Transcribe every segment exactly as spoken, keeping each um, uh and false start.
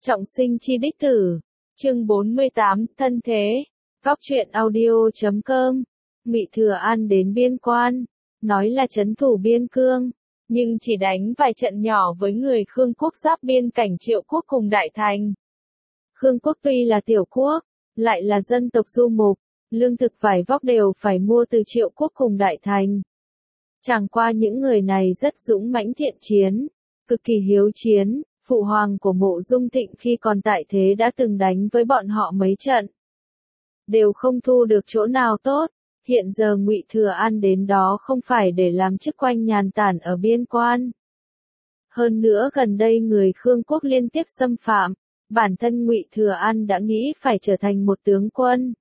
Trọng sinh chi đích tử. Chương bốn mươi tám, thân thế. Góc truyện audio chấm com. Ngụy Thừa An đến biên quan, nói là trấn thủ biên cương, nhưng chỉ đánh vài trận nhỏ với người Khương quốc giáp biên cảnh Triệu quốc cùng Đại Thành. Khương quốc tuy là tiểu quốc, lại là dân tộc du mục, lương thực vải vóc đều phải mua từ Triệu quốc cùng Đại Thành. Chẳng qua những người này rất dũng mãnh thiện chiến, cực kỳ hiếu chiến. Phụ hoàng của Mộ Dung Thịnh khi còn tại thế đã từng đánh với bọn họ mấy trận, đều không thu được chỗ nào tốt. Hiện giờ Ngụy Thừa An đến đó không phải để làm chức quanh nhàn tản ở biên quan. Hơn nữa gần đây người Khương quốc liên tiếp xâm phạm, bản thân Ngụy Thừa An đã nghĩ phải trở thành một tướng quân.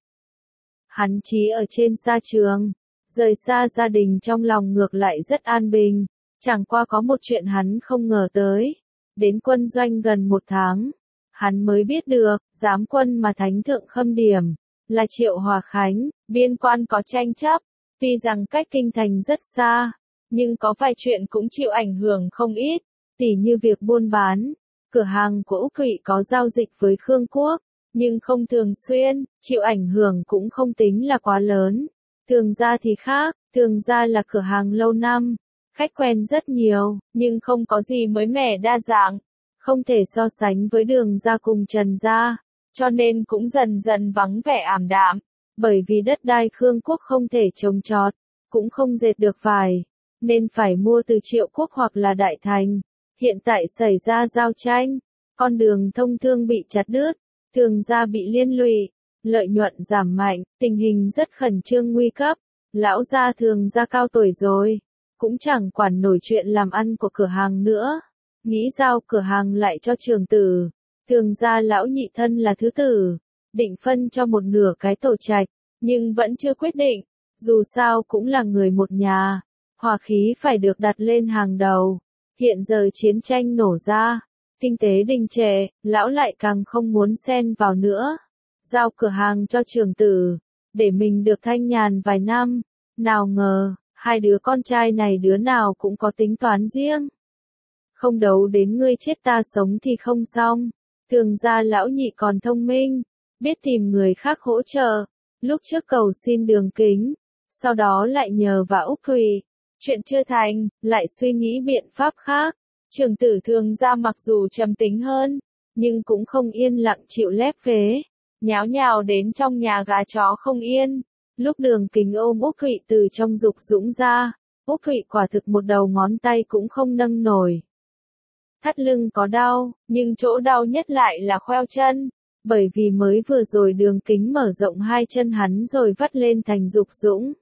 Hắn chí ở trên sa trường, rời xa gia đình trong lòng ngược lại rất an bình, chẳng qua có một chuyện hắn không ngờ tới. Đến quân doanh gần một tháng, hắn mới biết được, giám quân mà Thánh Thượng khâm điểm, là Triệu Hòa Khánh. Biên quan có tranh chấp, tuy rằng cách kinh thành rất xa, nhưng có vài chuyện cũng chịu ảnh hưởng không ít, tỉ như việc buôn bán. Cửa hàng của Úc Thụy có giao dịch với Khương quốc, nhưng không thường xuyên, chịu ảnh hưởng cũng không tính là quá lớn. Thường gia thì khác, thường gia là cửa hàng lâu năm. Khách quen rất nhiều, nhưng không có gì mới mẻ đa dạng, không thể so sánh với Đường gia cùng Trần gia, cho nên cũng dần dần vắng vẻ ảm đạm, bởi vì đất đai Khương quốc không thể trồng trọt, cũng không dệt được vải, nên phải mua từ Triệu quốc hoặc là Đại Thành. Hiện tại xảy ra giao tranh, con đường thông thương bị chặt đứt, Thường gia bị liên lụy, lợi nhuận giảm mạnh, tình hình rất khẩn trương nguy cấp. Lão gia Thường gia cao tuổi rồi, cũng chẳng quản nổi chuyện làm ăn của cửa hàng nữa, nghĩ giao cửa hàng lại cho trưởng tử. Thường gia lão nhị thân là thứ tử, định phân cho một nửa cái tổ trạch, nhưng vẫn chưa quyết định, dù sao cũng là người một nhà, hòa khí phải được đặt lên hàng đầu. Hiện giờ chiến tranh nổ ra, kinh tế đình trệ, lão lại càng không muốn xen vào nữa, giao cửa hàng cho trưởng tử, để mình được thanh nhàn vài năm. Nào ngờ, hai đứa con trai này đứa nào cũng có tính toán riêng. Không đấu đến ngươi chết ta sống thì không xong. Thường gia lão nhị còn thông minh, biết tìm người khác hỗ trợ. Lúc trước cầu xin Đường Kính, sau đó lại nhờ vào Úc Thụy. Chuyện chưa thành, lại suy nghĩ biện pháp khác. Trưởng tử Thường gia mặc dù trầm tính hơn, nhưng cũng không yên lặng chịu lép vế, nháo nhào đến trong nhà gà chó không yên. Lúc Đường Kính ôm Úc Thụy từ trong dục dũng ra, Úc Thụy quả thực một đầu ngón tay cũng không nâng nổi. Thắt lưng có đau, nhưng chỗ đau nhất lại là khoeo chân, bởi vì mới vừa rồi Đường Kính mở rộng hai chân hắn rồi vắt lên thành dục dũng.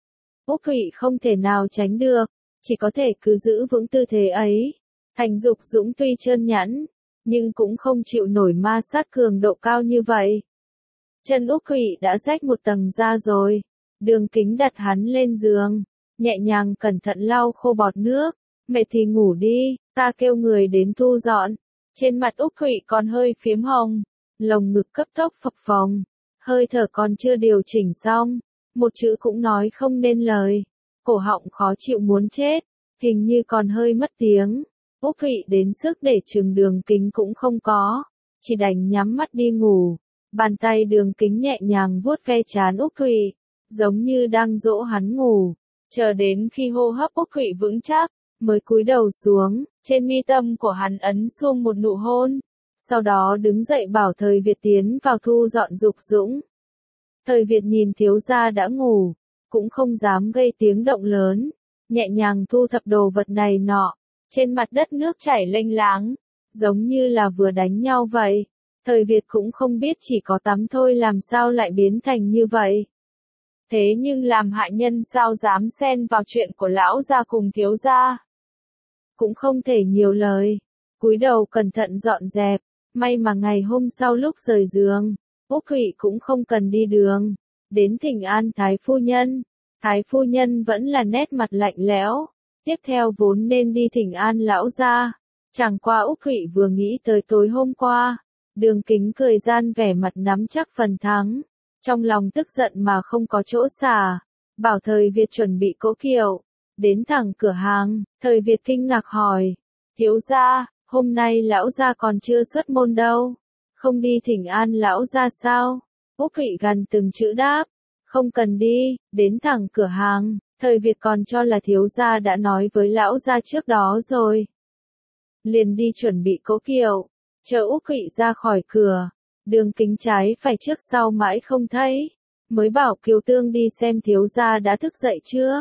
Úc Thụy không thể nào tránh được, chỉ có thể cứ giữ vững tư thế ấy. Thành dục dũng tuy trơn nhẵn, nhưng cũng không chịu nổi ma sát cường độ cao như vậy. Chân Úc Thụy đã rách một tầng da rồi. Đường Kính đặt hắn lên giường, nhẹ nhàng cẩn thận lau khô bọt nước. Mệt thì ngủ đi, ta kêu người đến thu dọn. Trên mặt Úc Thụy còn hơi phiếm hồng, lồng ngực cấp tốc phập phồng, hơi thở còn chưa điều chỉnh xong, một chữ cũng nói không nên lời, cổ họng khó chịu muốn chết, hình như còn hơi mất tiếng. Úc Thụy đến sức để chừng Đường Kính cũng không có, chỉ đành nhắm mắt đi ngủ. Bàn tay Đường Kính nhẹ nhàng vuốt ve trán Úc Thụy, giống như đang dỗ hắn ngủ, chờ đến khi hô hấp Úc Thụy vững chắc, mới cúi đầu xuống, trên mi tâm của hắn ấn xuông một nụ hôn, sau đó đứng dậy bảo Thời Việt tiến vào thu dọn dục dũng. Thời Việt nhìn thiếu gia đã ngủ, cũng không dám gây tiếng động lớn, nhẹ nhàng thu thập đồ vật này nọ, trên mặt đất nước chảy lênh láng, giống như là vừa đánh nhau vậy. Thời Việt cũng không biết chỉ có tắm thôi làm sao lại biến thành như vậy. Thế nhưng làm hạ nhân sao dám xen vào chuyện của lão gia cùng thiếu gia. Cũng không thể nhiều lời, cúi đầu cẩn thận dọn dẹp, may mà ngày hôm sau lúc rời giường, Úc Thụy cũng không cần đi đường, đến thỉnh an Thái phu nhân. Thái phu nhân vẫn là nét mặt lạnh lẽo, tiếp theo vốn nên đi thỉnh an lão gia, chẳng qua Úc Thụy vừa nghĩ tới tối hôm qua. Đường Kính cười gian vẻ mặt nắm chắc phần thắng, trong lòng tức giận mà không có chỗ xả, bảo Thời Việt chuẩn bị cỗ kiệu, đến thẳng cửa hàng. Thời Việt kinh ngạc hỏi, thiếu gia, hôm nay lão gia còn chưa xuất môn đâu, không đi thỉnh an lão gia sao? Úc Thụy gần từng chữ đáp, không cần đi, đến thẳng cửa hàng, thời Việt còn cho là thiếu gia đã nói với lão gia trước đó rồi. Liền đi chuẩn bị cỗ kiệu, chờ Úc Thụy ra khỏi cửa, Đường Kính trái phải trước sau mãi không thấy, mới bảo Kiều Tương đi xem thiếu gia đã thức dậy chưa.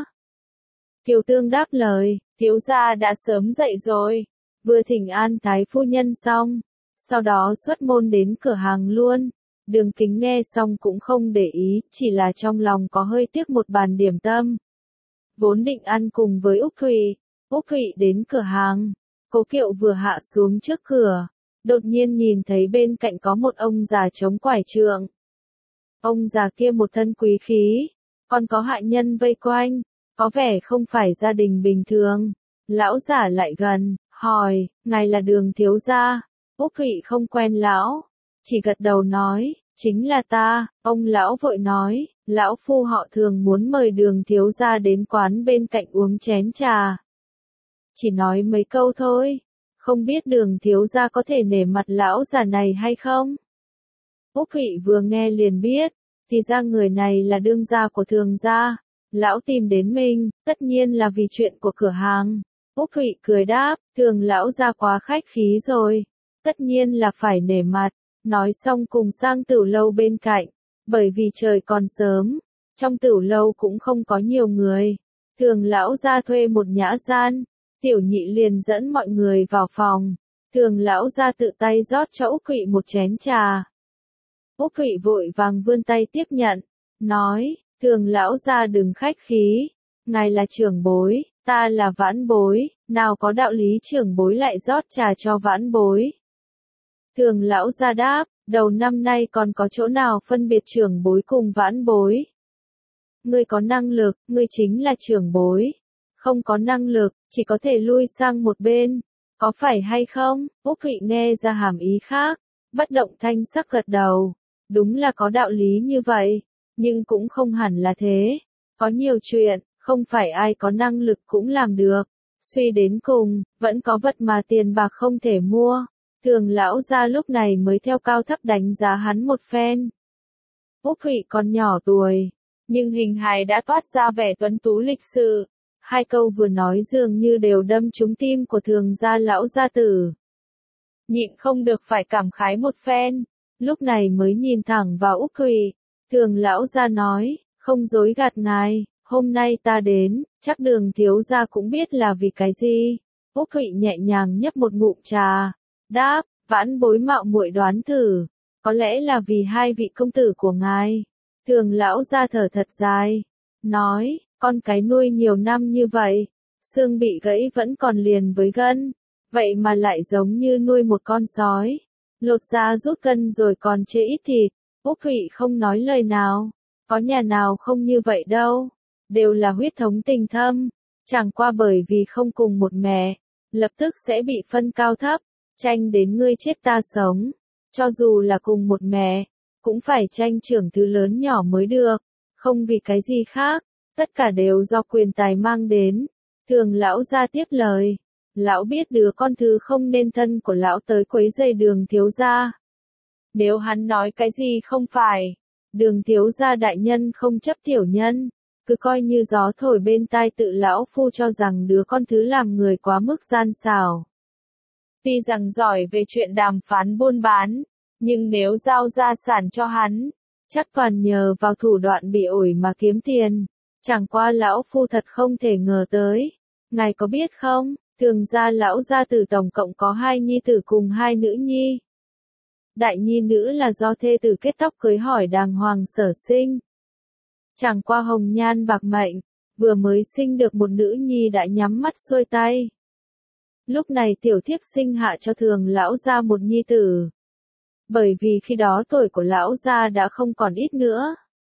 Kiều Tương đáp lời, thiếu gia đã sớm dậy rồi, vừa thỉnh an thái phu nhân xong, sau đó xuất môn đến cửa hàng luôn. Đường Kính nghe xong cũng không để ý, chỉ là trong lòng có hơi tiếc một bàn điểm tâm. Vốn định ăn cùng với Úc Thụy, Úc Thụy đến cửa hàng, cố kiệu vừa hạ xuống trước cửa, đột nhiên nhìn thấy bên cạnh có một ông già chống quải trượng. Ông già kia một thân quý khí, còn có hạ nhân vây quanh, có vẻ không phải gia đình bình thường. Lão giả lại gần, hỏi, ngài là Đường thiếu gia? Úc Thụy không quen lão, chỉ gật đầu nói, chính là ta. Ông lão vội nói, lão phu họ Thường muốn mời Đường thiếu gia đến quán bên cạnh uống chén trà. Chỉ nói mấy câu thôi, không biết Đường thiếu gia có thể nể mặt lão già này hay không? Úc Thụy vừa nghe liền biết, thì ra người này là đương gia của Thường gia. Lão tìm đến mình, tất nhiên là vì chuyện của cửa hàng. Úc Thụy cười đáp, Thường lão gia quá khách khí rồi, tất nhiên là phải nể mặt. Nói xong cùng sang tửu lâu bên cạnh, bởi vì trời còn sớm, trong tửu lâu cũng không có nhiều người. Thường lão gia thuê một nhã gian, Tiểu Nhị liền dẫn mọi người vào phòng. Thường lão gia tự tay rót cho Úc Thụy một chén trà. Úc Thụy vội vàng vươn tay tiếp nhận, nói, Thường lão gia đừng khách khí, ngài là trưởng bối, ta là vãn bối, nào có đạo lý trưởng bối lại rót trà cho vãn bối. Thường lão gia đáp, đầu năm nay còn có chỗ nào phân biệt trưởng bối cùng vãn bối. Ngươi có năng lực, ngươi chính là trưởng bối. Không có năng lực, chỉ có thể lui sang một bên. Có phải hay không? Úc Thụy nghe ra hàm ý khác, bất động thanh sắc gật đầu. Đúng là có đạo lý như vậy, nhưng cũng không hẳn là thế. Có nhiều chuyện, không phải ai có năng lực cũng làm được. Suy đến cùng, vẫn có vật mà tiền bạc không thể mua. Thường lão gia lúc này mới theo cao thấp đánh giá hắn một phen. Úc Thụy còn nhỏ tuổi, nhưng hình hài đã toát ra vẻ tuấn tú lịch sự. Hai câu vừa nói dường như đều đâm trúng tim của Thường gia lão gia tử. Nhịn không được phải cảm khái một phen, lúc này mới nhìn thẳng vào Úc Thụy. Thường lão gia nói, không dối gạt ngài, hôm nay ta đến, chắc Đường thiếu gia cũng biết là vì cái gì. Úc Thụy nhẹ nhàng nhấp một ngụm trà, đáp, vãn bối mạo muội đoán thử, có lẽ là vì hai vị công tử của ngài. Thường lão gia thở thật dài, nói, con cái nuôi nhiều năm như vậy, xương bị gãy vẫn còn liền với gân, vậy mà lại giống như nuôi một con sói, lột da rút gân rồi còn chê ít thịt. Úc Thụy không nói lời nào, có nhà nào không như vậy đâu, đều là huyết thống tình thâm, chẳng qua bởi vì không cùng một mẹ, lập tức sẽ bị phân cao thấp, tranh đến ngươi chết ta sống, cho dù là cùng một mẹ, cũng phải tranh trưởng thứ lớn nhỏ mới được, không vì cái gì khác, tất cả đều do quyền tài mang đến. Thường lão gia tiếp lời, lão biết đứa con thứ không nên thân của lão tới quấy rầy Đường thiếu gia. Nếu hắn nói cái gì không phải, Đường thiếu gia đại nhân không chấp tiểu nhân, cứ coi như gió thổi bên tai tự lão phu cho rằng đứa con thứ làm người quá mức gian xảo. Tuy rằng giỏi về chuyện đàm phán buôn bán, nhưng nếu giao gia sản cho hắn, chắc toàn nhờ vào thủ đoạn bị ổi mà kiếm tiền. Chẳng qua lão phu thật không thể ngờ tới. Ngài có biết không, Thường gia lão gia tử tổng cộng có hai nhi tử cùng hai nữ nhi. Đại nhi nữ là do thê tử kết tóc cưới hỏi đàng hoàng sở sinh. Chẳng qua hồng nhan bạc mệnh, vừa mới sinh được một nữ nhi đã nhắm mắt xuôi tay. Lúc này tiểu thiếp sinh hạ cho Thường lão gia một nhi tử. Bởi vì khi đó tuổi của lão gia đã không còn ít nữa.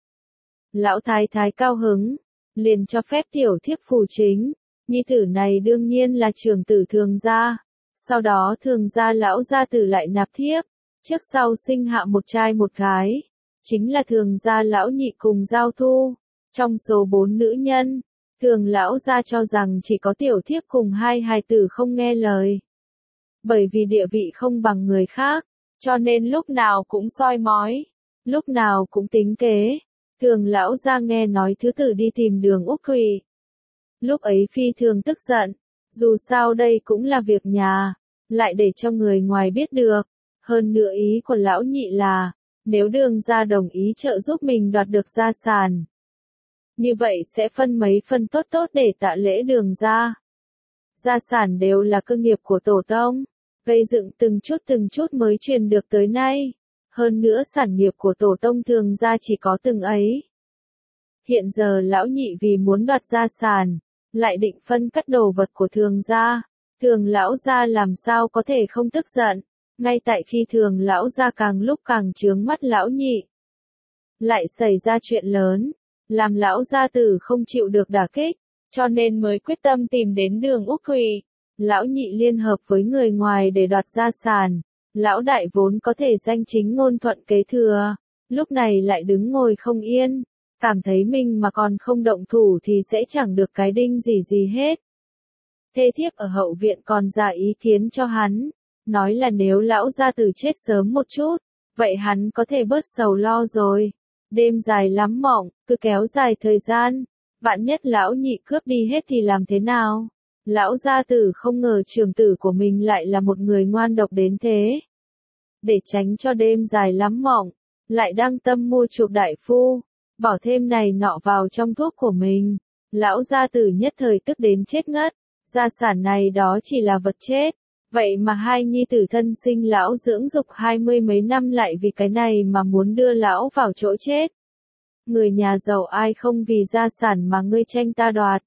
Lão thái thái cao hứng, liền cho phép tiểu thiếp phù chính, nhi tử này đương nhiên là trưởng tử Thường gia. Sau đó Thường gia lão gia tử lại nạp thiếp, trước sau sinh hạ một trai một gái, chính là Thường gia lão nhị cùng Giao Thu. Trong số bốn nữ nhân, Thường lão gia cho rằng chỉ có tiểu thiếp cùng hai hài tử không nghe lời. bởi vì địa vị không bằng người khác, cho nên lúc nào cũng soi mói, lúc nào cũng tính kế. Thường lão gia nghe nói thứ tử đi tìm Đường Úc Thụy. Lúc ấy phi thường tức giận, dù sao đây cũng là việc nhà, lại để cho người ngoài biết được. Hơn nữa ý của lão nhị là, nếu Đường gia đồng ý trợ giúp mình đoạt được gia sản, như vậy sẽ phân mấy phân tốt tốt để tạ lễ Đường gia. Gia sản đều là cơ nghiệp của tổ tông, gây dựng từng chút từng chút mới truyền được tới nay. Hơn nữa sản nghiệp của tổ tông Thường gia chỉ có từng ấy. Hiện giờ lão nhị vì muốn đoạt gia sản, lại định phân cắt đồ vật của Thường gia. Thường lão gia làm sao có thể không tức giận, ngay tại khi Thường lão gia càng lúc càng chướng mắt lão nhị. Lại xảy ra chuyện lớn, làm lão gia tử không chịu được đả kích, cho nên mới quyết tâm tìm đến Đường Úc Thụy. Lão nhị liên hợp với người ngoài để đoạt gia sản, lão đại vốn có thể danh chính ngôn thuận kế thừa, lúc này lại đứng ngồi không yên, cảm thấy mình mà còn không động thủ thì sẽ chẳng được cái đinh gì gì hết. Thê thiếp ở hậu viện còn ra ý kiến cho hắn, nói là nếu lão gia tử chết sớm một chút, vậy hắn có thể bớt sầu lo rồi. Đêm dài lắm mộng, cứ kéo dài thời gian, vạn nhất lão nhị cướp đi hết thì làm thế nào? Lão gia tử không ngờ trưởng tử của mình lại là một người ngoan độc đến thế. Để tránh cho đêm dài lắm mộng, lại đang tâm mua chuộc đại phu, bỏ thêm này nọ vào trong thuốc của mình. Lão gia tử nhất thời tức đến chết ngất, gia sản này đó chỉ là vật chết. Vậy mà hai nhi tử thân sinh lão dưỡng dục hai mươi mấy năm lại vì cái này mà muốn đưa lão vào chỗ chết. Người nhà giàu ai không vì gia sản mà ngươi tranh ta đoạt.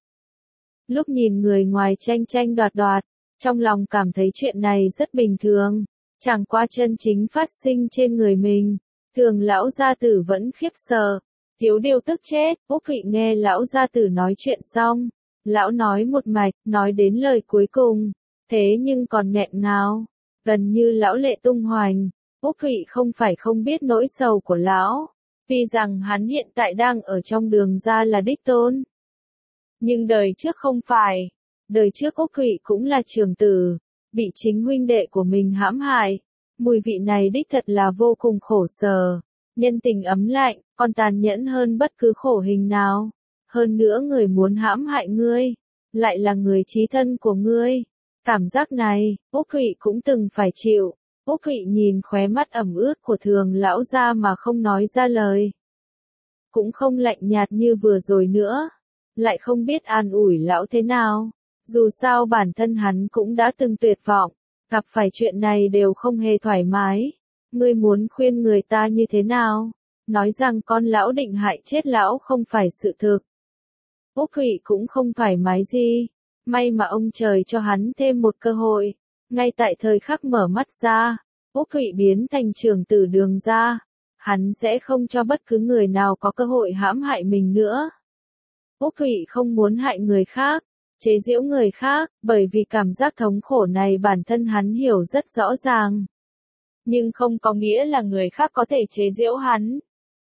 Lúc nhìn người ngoài tranh tranh đoạt đoạt, trong lòng cảm thấy chuyện này rất bình thường, chẳng qua chân chính phát sinh trên người mình. Thường lão gia tử vẫn khiếp sợ, thiếu điều tức chết. Úc Thụy nghe lão gia tử nói chuyện xong, lão nói một mạch, nói đến lời cuối cùng, thế nhưng còn nghẹn ngào, gần như lão lệ tung hoành. Úc Thụy không phải không biết nỗi sầu của lão, vì rằng hắn hiện tại đang ở trong Đường gia là đích tôn. Nhưng đời trước không phải, đời trước Úc Thụy cũng là trưởng tử, bị chính huynh đệ của mình hãm hại. Mùi vị này đích thật là vô cùng khổ sở, nhân tình ấm lạnh, còn tàn nhẫn hơn bất cứ khổ hình nào. Hơn nữa người muốn hãm hại ngươi, lại là người chí thân của ngươi. Cảm giác này, Úc Thụy cũng từng phải chịu. Úc Thụy nhìn khóe mắt ẩm ướt của Thường lão gia mà không nói ra lời. Cũng không lạnh nhạt như vừa rồi nữa, lại không biết an ủi lão thế nào. Dù sao bản thân hắn cũng đã từng tuyệt vọng, gặp phải chuyện này đều không hề thoải mái. Ngươi muốn khuyên người ta như thế nào? Nói rằng con lão định hại chết lão không phải sự thực. Úc Thụy cũng không thoải mái gì. May mà ông trời cho hắn thêm một cơ hội. Ngay tại thời khắc mở mắt ra, Úc Thụy biến thành trưởng tử Đường gia. Hắn sẽ không cho bất cứ người nào có cơ hội hãm hại mình nữa. Úc Thụy không muốn hại người khác, chế giễu người khác, bởi vì cảm giác thống khổ này bản thân hắn hiểu rất rõ ràng. Nhưng không có nghĩa là người khác có thể chế giễu hắn.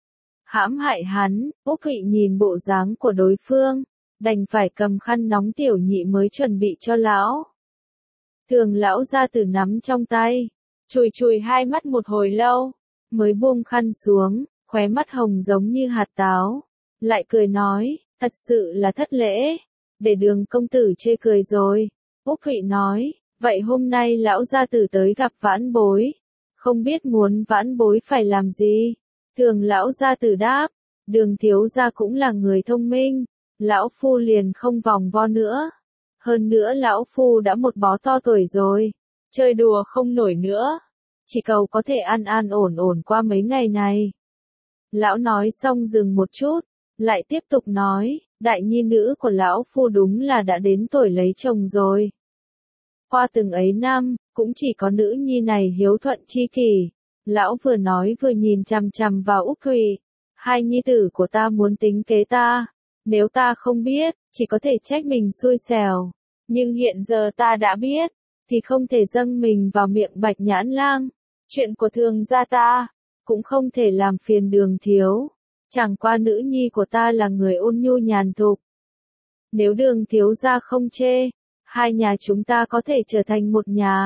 Hãm hại hắn. Úc Thụy nhìn bộ dáng của đối phương, đành phải cầm khăn nóng tiểu nhị mới chuẩn bị cho lão. Thường lão gia tử nắm trong tay, chùi chùi hai mắt một hồi lâu, mới buông khăn xuống, khóe mắt hồng giống như hạt táo, lại cười nói, thật sự là thất lễ, để Đường công tử chê cười rồi. Úc Thụy nói, vậy hôm nay lão gia tử tới gặp vãn bối, không biết muốn vãn bối phải làm gì. Thường lão gia tử đáp, Đường thiếu gia cũng là người thông minh, lão phu liền không vòng vo nữa. Hơn nữa lão phu đã một bó to tuổi rồi, chơi đùa không nổi nữa, chỉ cầu có thể an an ổn ổn qua mấy ngày này. Lão nói xong dừng một chút, lại tiếp tục nói, đại nhi nữ của lão phu đúng là đã đến tuổi lấy chồng rồi. Qua từng ấy năm, cũng chỉ có nữ nhi này hiếu thuận chi kỷ. Lão vừa nói vừa nhìn chằm chằm vào Úc Thụy, hai nhi tử của ta muốn tính kế ta, nếu ta không biết, chỉ có thể trách mình xui xẻo. Nhưng hiện giờ ta đã biết, thì không thể dâng mình vào miệng Bạch Nhãn Lang. Chuyện của Thường gia ta, cũng không thể làm phiền Đường thiếu. Chẳng qua nữ nhi của ta là người ôn nhu nhàn thục. Nếu Đường thiếu gia không chê, hai nhà chúng ta có thể trở thành một nhà.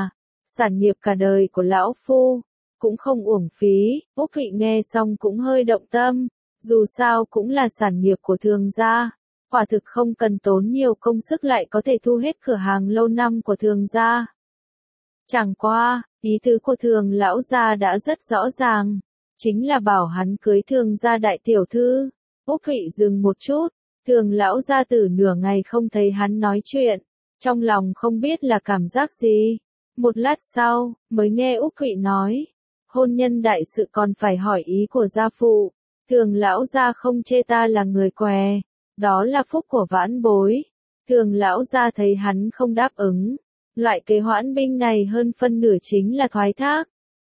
sản nghiệp cả đời của lão phu, cũng không uổng phí. Úc Thụy nghe xong cũng hơi động tâm, dù sao cũng là sản nghiệp của Thường gia, quả thực không cần tốn nhiều công sức lại có thể thu hết cửa hàng lâu năm của Thường gia. Chẳng qua, ý tứ của Thường lão gia đã rất rõ ràng, chính là bảo hắn cưới Thường gia đại tiểu thư. Úc Thụy dừng một chút, Thường lão gia tử nửa ngày không thấy hắn nói chuyện, trong lòng không biết là cảm giác gì. Một lát sau, mới nghe Úc Thụy nói, hôn nhân đại sự còn phải hỏi ý của gia phụ. Thường lão gia không chê ta là người què, đó là phúc của vãn bối. Thường lão gia thấy hắn không đáp ứng, loại kế hoãn binh này hơn phân nửa chính là thoái thác.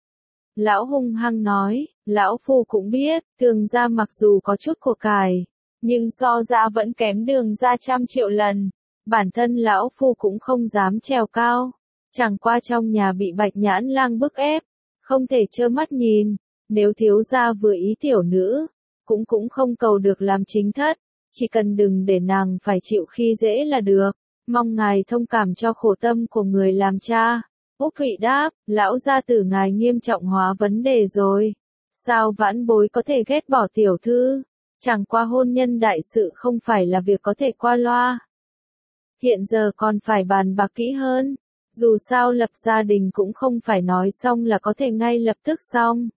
Lão hung hăng nói, lão phu cũng biết, Thường gia mặc dù có chút của cải, nhưng so ra vẫn kém Đường gia trăm triệu lần. Bản thân lão phu cũng không dám trèo cao, chẳng qua trong nhà bị Bạch Nhãn Lang bức ép, không thể trơ mắt nhìn. Nếu thiếu gia vừa ý tiểu nữ, cũng cũng không cầu được làm chính thất, chỉ cần đừng để nàng phải chịu khi dễ là được. Mong ngài thông cảm cho khổ tâm của người làm cha. Úc Thụy đáp, lão gia tử ngài nghiêm trọng hóa vấn đề rồi. Sao vãn bối có thể ghét bỏ tiểu thư? Chẳng qua hôn nhân đại sự không phải là việc có thể qua loa. Hiện giờ còn phải bàn bạc kỹ hơn. Dù sao lập gia đình cũng không phải nói xong là có thể ngay lập tức xong.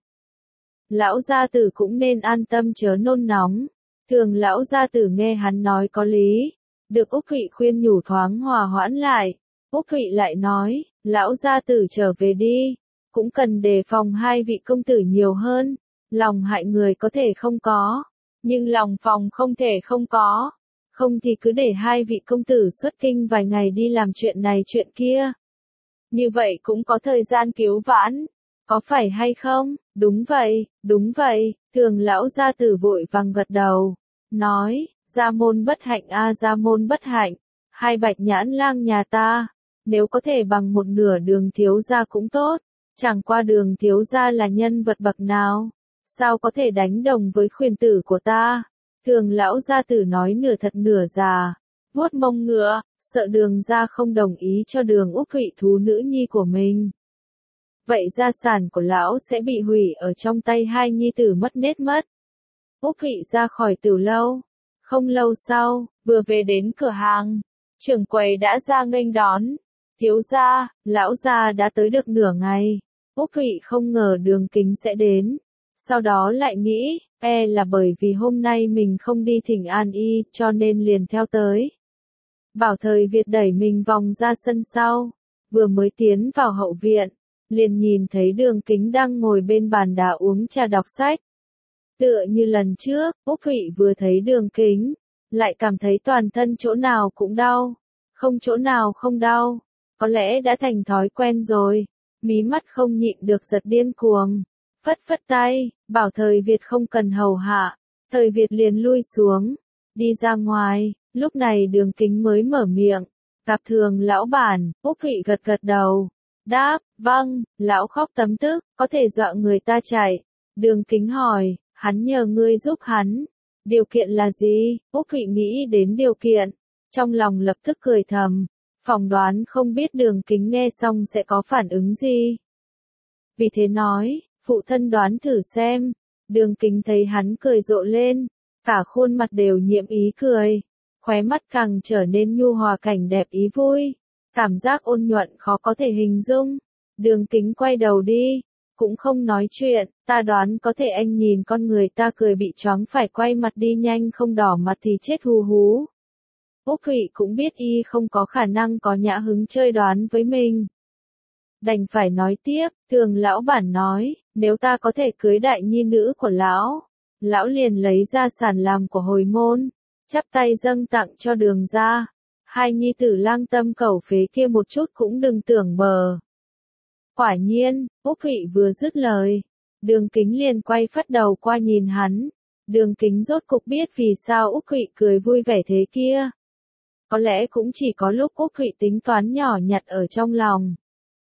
Lão gia tử cũng nên an tâm chớ nôn nóng. Thường lão gia tử nghe hắn nói có lý, được Úc Thụy khuyên nhủ thoáng hòa hoãn lại. Úc Thụy lại nói, lão gia tử trở về đi, cũng cần đề phòng hai vị công tử nhiều hơn. Lòng hại người có thể không có, nhưng lòng phòng không thể không có. Không thì cứ để hai vị công tử xuất kinh vài ngày đi làm chuyện này chuyện kia. Như vậy cũng có thời gian cứu vãn, có phải hay không? Đúng vậy, đúng vậy. Thường lão gia tử vội vàng gật đầu, nói, gia môn bất hạnh a à, gia môn bất hạnh, hai Bạch Nhãn Lang nhà ta, nếu có thể bằng một nửa Đường thiếu gia cũng tốt, chẳng qua Đường thiếu gia là nhân vật bậc nào, sao có thể đánh đồng với khuyên tử của ta. Thường lão gia tử nói nửa thật nửa giả, vuốt mông ngựa, sợ Đường gia không đồng ý cho Đường Úc Thụy thú nữ nhi của mình. Vậy gia sản của lão sẽ bị hủy ở trong tay hai nhi tử mất nết mất. Úc Thụy ra khỏi tử lâu, không lâu sau, vừa về đến cửa hàng, trưởng quầy đã ra nghênh đón. Thiếu gia, lão gia đã tới được nửa ngày. Úc Thụy không ngờ Đường Kính sẽ đến, sau đó lại nghĩ, e là bởi vì hôm nay mình không đi thỉnh an y, cho nên liền theo tới. Bảo Thời Việt đẩy mình vòng ra sân sau, vừa mới tiến vào hậu viện, liền nhìn thấy Đường Kính đang ngồi bên bàn đá uống trà đọc sách. Tựa như lần trước, Úc Thụy vừa thấy Đường Kính, lại cảm thấy toàn thân chỗ nào cũng đau, không chỗ nào không đau, có lẽ đã thành thói quen rồi, mí mắt không nhịn được giật điên cuồng, phất phất tay, bảo Thời Việt không cần hầu hạ, Thời Việt liền lui xuống, đi ra ngoài. Lúc này Đường Kính mới mở miệng, gặp Thường lão bản. Úc Thụy gật gật đầu, đáp, vâng. Lão khóc tấm tức, có thể dọa người ta chạy. Đường Kính hỏi, hắn nhờ ngươi giúp hắn, điều kiện là gì? Úc Thụy nghĩ đến điều kiện, trong lòng lập tức cười thầm, phỏng đoán không biết Đường Kính nghe xong sẽ có phản ứng gì. Vì thế nói, phụ thân đoán thử xem. Đường Kính thấy hắn cười rộ lên, cả khuôn mặt đều nhiễm ý cười, khóe mắt càng trở nên nhu hòa cảnh đẹp ý vui, cảm giác ôn nhuận khó có thể hình dung. Đường Kính quay đầu đi, cũng không nói chuyện, ta đoán có thể anh nhìn con người ta cười bị choáng phải quay mặt đi nhanh không đỏ mặt thì chết hù hú. Úc Thụy cũng biết y không có khả năng có nhã hứng chơi đoán với mình. Đành phải nói tiếp, Thường lão bản nói, nếu ta có thể cưới đại nhi nữ của lão, lão liền lấy gia sản làm của hồi môn, chắp tay dâng tặng cho Đường gia. Hai nhi tử Lang Tâm cẩu phế kia một chút cũng đừng tưởng bờ. Quả nhiên, Úc Thụy vừa dứt lời, Đường Kính liền quay phất đầu qua nhìn hắn. Đường Kính rốt cục biết vì sao Úc Thụy cười vui vẻ thế kia. Có lẽ cũng chỉ có lúc Úc Thụy tính toán nhỏ nhặt ở trong lòng,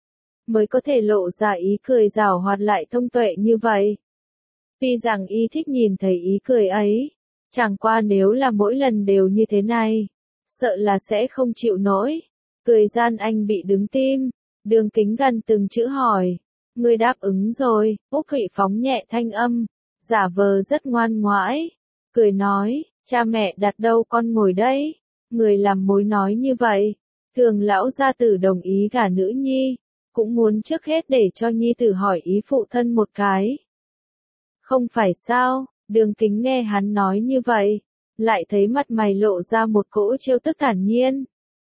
mới có thể lộ ra ý cười giảo hoạt lại thông tuệ như vậy. Tuy rằng y thích nhìn thấy ý cười ấy, chẳng qua nếu là mỗi lần đều như thế này, sợ là sẽ không chịu nổi. Cười gian anh bị đứng tim, Đường Kính gần từng chữ hỏi. Ngươi đáp ứng rồi, Úc Thụy phóng nhẹ thanh âm, giả vờ rất ngoan ngoãy, cười nói, cha mẹ đặt đâu con ngồi đây, người làm mối nói như vậy, thường lão gia tử đồng ý gả nữ nhi, cũng muốn trước hết để cho nhi tử hỏi ý phụ thân một cái. Không phải sao, Đường Kính nghe hắn nói như vậy, lại thấy mặt mày lộ ra một cỗ trêu tức thản nhiên.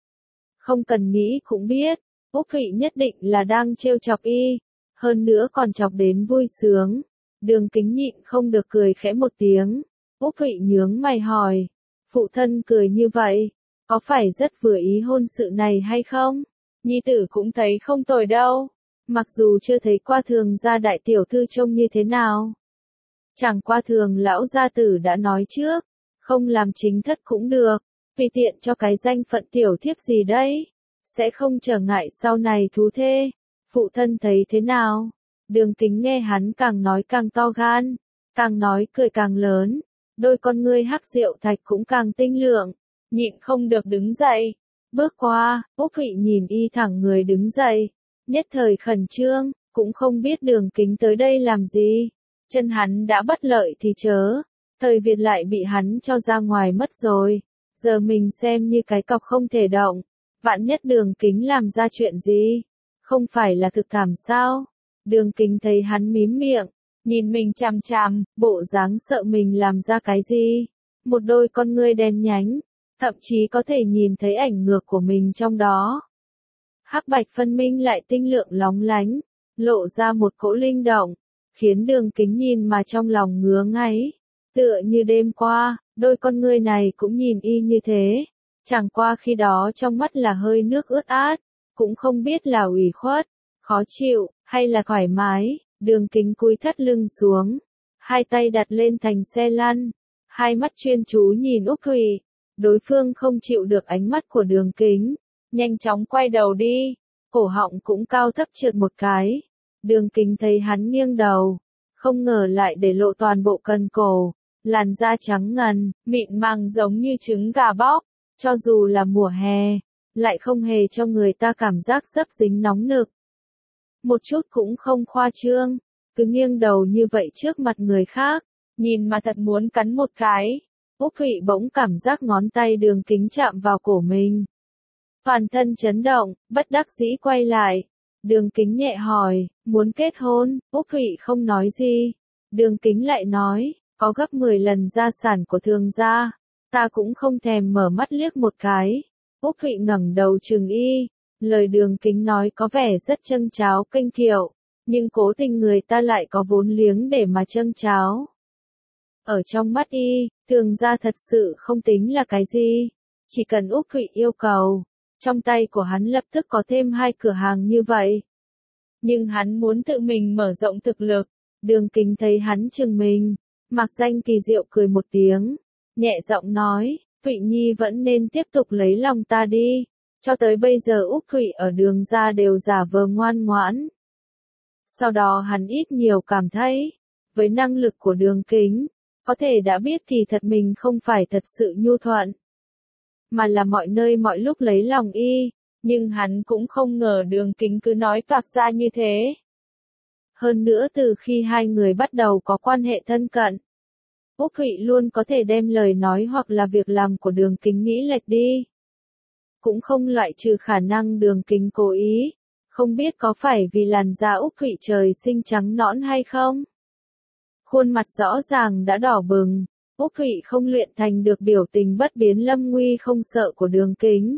Không cần nghĩ cũng biết, Úc Thụy nhất định là đang trêu chọc y, hơn nữa còn chọc đến vui sướng. Đường Kính nhịn không được cười khẽ một tiếng. Úc Thụy nhướng mày hỏi, phụ thân cười như vậy, có phải rất vừa ý hôn sự này hay không? Nhi tử cũng thấy không tồi đâu, mặc dù chưa thấy qua thường gia đại tiểu thư trông như thế nào. Chẳng qua thường lão gia tử đã nói trước, không làm chính thất cũng được, vì tiện cho cái danh phận tiểu thiếp gì đấy, sẽ không trở ngại sau này thú thê. Phụ thân thấy thế nào? Đường Kính nghe hắn càng nói càng to gan, càng nói cười càng lớn, đôi con ngươi hắc rượu thạch cũng càng tinh lượng, nhịn không được đứng dậy. Bước qua, Úc Thụy nhìn y thẳng người đứng dậy, nhất thời khẩn trương, cũng không biết Đường Kính tới đây làm gì. Chân hắn đã bất lợi thì chớ, thời Việt lại bị hắn cho ra ngoài mất rồi, giờ mình xem như cái cọc không thể động, vạn nhất Đường Kính làm ra chuyện gì, không phải là thực thảm sao? Đường Kính thấy hắn mím miệng, nhìn mình chằm chằm, bộ dáng sợ mình làm ra cái gì. Một đôi con ngươi đen nhánh, thậm chí có thể nhìn thấy ảnh ngược của mình trong đó. Hắc bạch phân minh lại tinh lượng lóng lánh, lộ ra một cỗ linh động, khiến Đường Kính nhìn mà trong lòng ngứa ngáy. Tựa như đêm qua, đôi con ngươi này cũng nhìn y như thế, chẳng qua khi đó trong mắt là hơi nước ướt át, cũng không biết là ủy khuất, khó chịu, hay là thoải mái. Đường Kính cúi thắt lưng xuống, hai tay đặt lên thành xe lăn, hai mắt chuyên chú nhìn Úc Thụy. Đối phương không chịu được ánh mắt của Đường Kính, nhanh chóng quay đầu đi, cổ họng cũng cao thấp trượt một cái. Đường Kính thấy hắn nghiêng đầu, không ngờ lại để lộ toàn bộ cần cổ, làn da trắng ngần, mịn màng giống như trứng gà bóc, cho dù là mùa hè, lại không hề cho người ta cảm giác dấp dính nóng nực. Một chút cũng không khoa trương, cứ nghiêng đầu như vậy trước mặt người khác, nhìn mà thật muốn cắn một cái. Úc Thụy bỗng cảm giác ngón tay Đường Kính chạm vào cổ mình. Toàn thân chấn động, bất đắc dĩ quay lại. Đường Kính nhẹ hỏi, muốn kết hôn? Úc Thụy không nói gì. Đường Kính lại nói, có gấp mười lần gia sản của thường gia, ta cũng không thèm mở mắt liếc một cái. Úc Thụy ngẩng đầu trừng y, lời Đường Kính nói có vẻ rất châng cháo kênh kiệu, nhưng cố tình người ta lại có vốn liếng để mà châng cháo. Ở trong mắt y, thường gia thật sự không tính là cái gì, chỉ cần Úc Thụy yêu cầu, trong tay của hắn lập tức có thêm hai cửa hàng như vậy. Nhưng hắn muốn tự mình mở rộng thực lực. Đường Kính thấy hắn chừng mình, Mạc Danh kỳ diệu cười một tiếng, nhẹ giọng nói, Thụy Nhi vẫn nên tiếp tục lấy lòng ta đi, cho tới bây giờ Úc Thụy ở Đường gia đều giả vờ ngoan ngoãn. Sau đó hắn ít nhiều cảm thấy, với năng lực của Đường Kính, có thể đã biết thì thật mình không phải thật sự nhu thuận, mà là mọi nơi mọi lúc lấy lòng y, nhưng hắn cũng không ngờ Đường Kính cứ nói toạc ra như thế. Hơn nữa từ khi hai người bắt đầu có quan hệ thân cận, Úc Thụy luôn có thể đem lời nói hoặc là việc làm của Đường Kính nghĩ lệch đi. Cũng không loại trừ khả năng Đường Kính cố ý, không biết có phải vì làn da Úc Thụy trời sinh trắng nõn hay không? Khuôn mặt rõ ràng đã đỏ bừng, Úc Thụy không luyện thành được biểu tình bất biến lâm nguy không sợ của Đường Kính.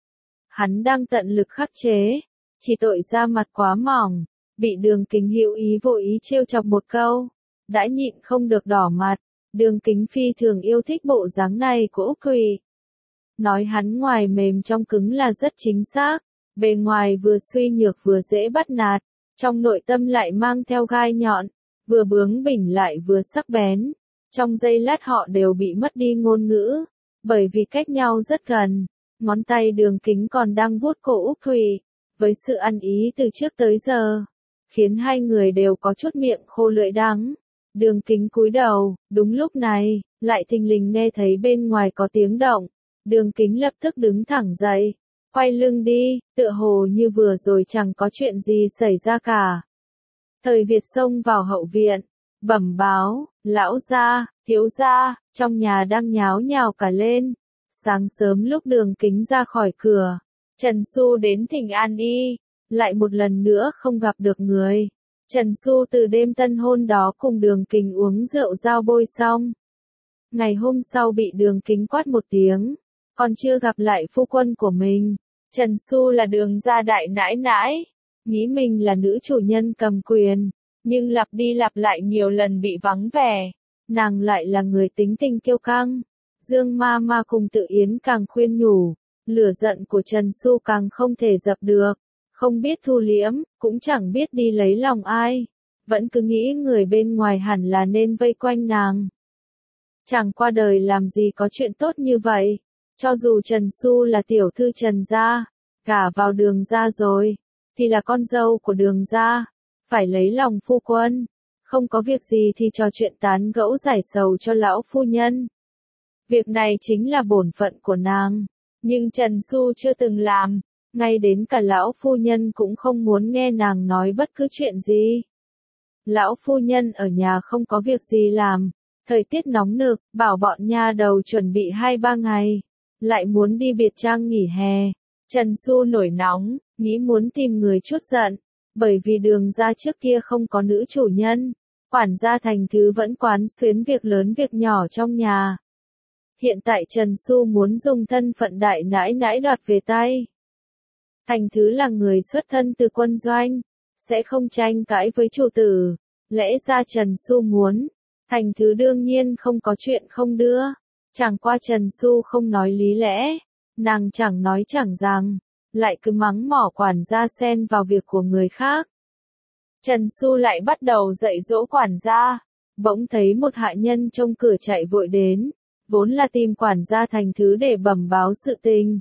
Hắn đang tận lực khắc chế, chỉ tội da mặt quá mỏng, bị Đường Kính hữu ý vô ý trêu chọc một câu, đã nhịn không được đỏ mặt. Đường Kính phi thường yêu thích bộ dáng này của Úc Thụy. Nói hắn ngoài mềm trong cứng là rất chính xác, bề ngoài vừa suy nhược vừa dễ bắt nạt, trong nội tâm lại mang theo gai nhọn, vừa bướng bỉnh lại vừa sắc bén. Trong giây lát họ đều bị mất đi ngôn ngữ, bởi vì cách nhau rất gần. Ngón tay Đường Kính còn đang vuốt cổ Úc Thụy, với sự ăn ý từ trước tới giờ, khiến hai người đều có chút miệng khô lưỡi đắng. Đường Kính cúi đầu, đúng lúc này, lại thình lình nghe thấy bên ngoài có tiếng động. Đường Kính lập tức đứng thẳng dậy, quay lưng đi, tựa hồ như vừa rồi chẳng có chuyện gì xảy ra cả. Thời Việt xông vào hậu viện, bẩm báo, lão gia, thiếu gia, trong nhà đang nháo nhào cả lên. Sáng sớm lúc Đường Kính ra khỏi cửa, Trần Xu đến thỉnh an y, lại một lần nữa không gặp được người. Trần Xu từ đêm tân hôn đó cùng Đường Kính uống rượu giao bôi xong. Ngày hôm sau bị Đường Kính quát một tiếng, còn chưa gặp lại phu quân của mình. Trần Xu là Đường gia đại nãi nãi, nghĩ mình là nữ chủ nhân cầm quyền, nhưng lặp đi lặp lại nhiều lần bị vắng vẻ. Nàng lại là người tính tình kiêu căng. Dương ma ma cùng Tự Yến càng khuyên nhủ, lửa giận của Trần Xu càng không thể dập được, không biết thu liễm, cũng chẳng biết đi lấy lòng ai, vẫn cứ nghĩ người bên ngoài hẳn là nên vây quanh nàng. Chẳng qua đời làm gì có chuyện tốt như vậy, cho dù Trần Xu là tiểu thư Trần gia, gả vào Đường gia rồi, thì là con dâu của Đường gia, phải lấy lòng phu quân, không có việc gì thì trò chuyện tán gẫu giải sầu cho lão phu nhân. Việc này chính là bổn phận của nàng, nhưng Trần Xu chưa từng làm, ngay đến cả lão phu nhân cũng không muốn nghe nàng nói bất cứ chuyện gì. Lão phu nhân ở nhà không có việc gì làm, thời tiết nóng nực, bảo bọn nha đầu chuẩn bị hai ba ngày, lại muốn đi biệt trang nghỉ hè. Trần Xu nổi nóng, nghĩ muốn tìm người chút giận, bởi vì Đường gia trước kia không có nữ chủ nhân, quản gia Thành Thứ vẫn quán xuyến việc lớn việc nhỏ trong nhà. Hiện tại Trần Xu muốn dùng thân phận đại nãi nãi đoạt về tay. Thành Thứ là người xuất thân từ quân doanh, sẽ không tranh cãi với chủ tử, lẽ ra Trần Xu muốn, Thành Thứ đương nhiên không có chuyện không đưa, chẳng qua Trần Xu không nói lý lẽ, nàng chẳng nói chẳng rằng, lại cứ mắng mỏ quản gia xen vào việc của người khác. Trần Xu lại bắt đầu dạy dỗ quản gia, bỗng thấy một hạ nhân trong cửa chạy vội đến, vốn là tìm quản gia Thành Thứ để bẩm báo sự tình.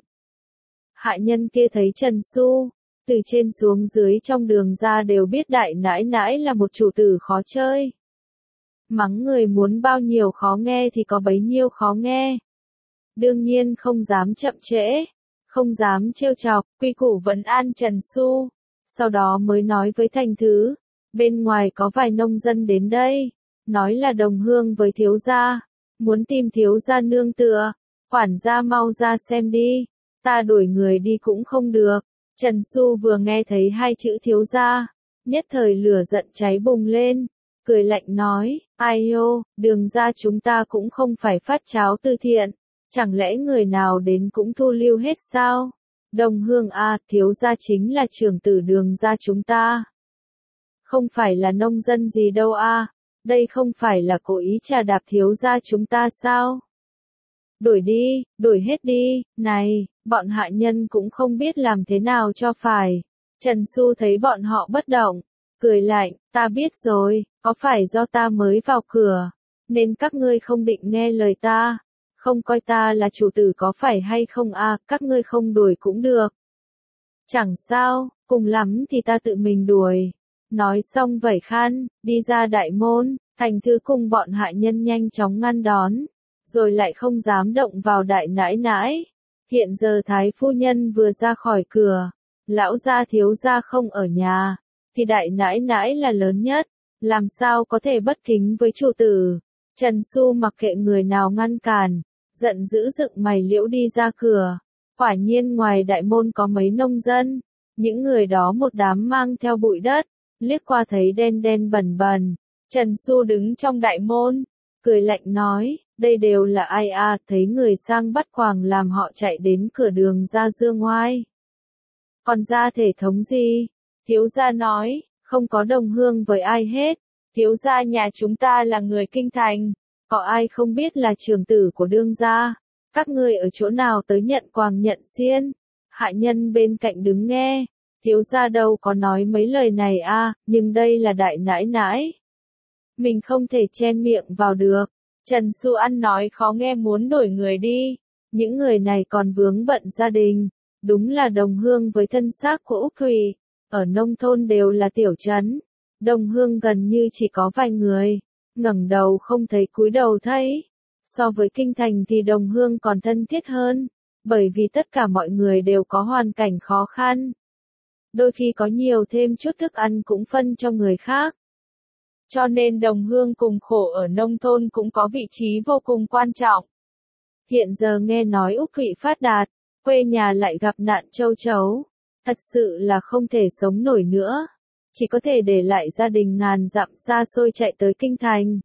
Hạ nhân kia thấy Trần Xu, từ trên xuống dưới trong Đường gia đều biết đại nãi nãi là một chủ tử khó chơi. Mắng người muốn bao nhiêu khó nghe thì có bấy nhiêu khó nghe. Đương nhiên không dám chậm trễ, không dám trêu chọc, quy củ vấn an Trần Xu. Sau đó mới nói với Thành Thứ, bên ngoài có vài nông dân đến đây, nói là đồng hương với thiếu gia, muốn tìm thiếu gia nương tựa, quản gia mau ra xem đi, ta đuổi người đi cũng không được. Trần Xu vừa nghe thấy hai chữ thiếu gia, nhất thời lửa giận cháy bùng lên, cười lạnh nói, ai ô, Đường gia chúng ta cũng không phải phát cháo từ thiện, chẳng lẽ người nào đến cũng thu lưu hết sao? Đồng hương a, thiếu gia chính là trưởng tử Đường gia chúng ta. Không phải là nông dân gì đâu a, đây không phải là cố ý trà đạp thiếu gia chúng ta sao? Đổi đi, đổi hết đi, này, bọn hạ nhân cũng không biết làm thế nào cho phải. Trần Xu thấy bọn họ bất động, cười lạnh, ta biết rồi, có phải do ta mới vào cửa, nên các ngươi không định nghe lời ta, không coi ta là chủ tử có phải hay không à, các ngươi không đuổi cũng được. Chẳng sao, cùng lắm thì ta tự mình đuổi. Nói xong vẩy khăn, đi ra đại môn, Thành Thứ cùng bọn hạ nhân nhanh chóng ngăn đón, rồi lại không dám động vào đại nãi nãi. Hiện giờ Thái phu nhân vừa ra khỏi cửa, lão gia thiếu gia không ở nhà, thì đại nãi nãi là lớn nhất, làm sao có thể bất kính với chủ tử. Trần Xu mặc kệ người nào ngăn cản, giận dữ dựng mày liễu đi ra cửa. Quả nhiên ngoài đại môn có mấy nông dân, những người đó một đám mang theo bụi đất, liếc qua thấy đen đen bẩn bẩn. Trần Xu đứng trong đại môn, cười lạnh nói, đây đều là ai à, thấy người sang bắt quàng làm họ chạy đến cửa Đường ra dương ngoai. Còn ra thể thống gì? Thiếu gia nói, không có đồng hương với ai hết, thiếu gia nhà chúng ta là người kinh thành, có ai không biết là trưởng tử của Đường gia, các ngươi ở chỗ nào tới nhận quàng nhận xiên. Hạ nhân bên cạnh đứng nghe, thiếu gia đâu có nói mấy lời này à, nhưng đây là đại nãi nãi. Mình không thể chen miệng vào được. Trần Xu ăn nói khó nghe muốn đổi người đi. Những người này còn vướng bận gia đình. Đúng là đồng hương với thân xác của Úc Thủy. Ở nông thôn đều là tiểu trấn. Đồng hương gần như chỉ có vài người. Ngẩng đầu không thấy cúi đầu thấy. So với kinh thành thì đồng hương còn thân thiết hơn. Bởi vì tất cả mọi người đều có hoàn cảnh khó khăn. Đôi khi có nhiều thêm chút thức ăn cũng phân cho người khác. Cho nên đồng hương cùng khổ ở nông thôn cũng có vị trí vô cùng quan trọng. Hiện giờ nghe nói Úc Thụy phát đạt, quê nhà lại gặp nạn châu chấu. Thật sự là không thể sống nổi nữa. Chỉ có thể để lại gia đình ngàn dặm xa xôi chạy tới kinh thành.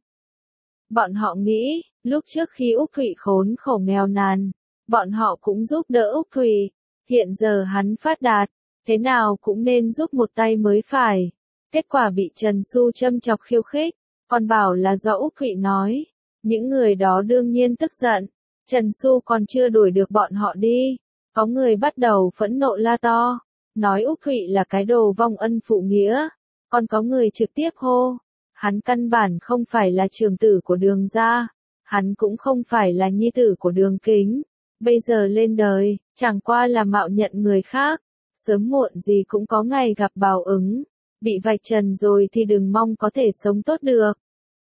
Bọn họ nghĩ, lúc trước khi Úc Thụy khốn khổ nghèo nàn, bọn họ cũng giúp đỡ Úc Thụy. Hiện giờ hắn phát đạt, thế nào cũng nên giúp một tay mới phải. Kết quả bị Trần Xu châm chọc khiêu khích, còn bảo là do Úc Thụy nói. Những người đó đương nhiên tức giận. Trần Xu còn chưa đuổi được bọn họ đi. Có người bắt đầu phẫn nộ la to, nói Úc Thụy là cái đồ vong ân phụ nghĩa. Còn có người trực tiếp hô, hắn căn bản không phải là trưởng tử của Đường gia, hắn cũng không phải là nhi tử của Đường Kính. Bây giờ lên đời, chẳng qua là mạo nhận người khác, sớm muộn gì cũng có ngày gặp báo ứng. Bị vạch trần rồi thì đừng mong có thể sống tốt được.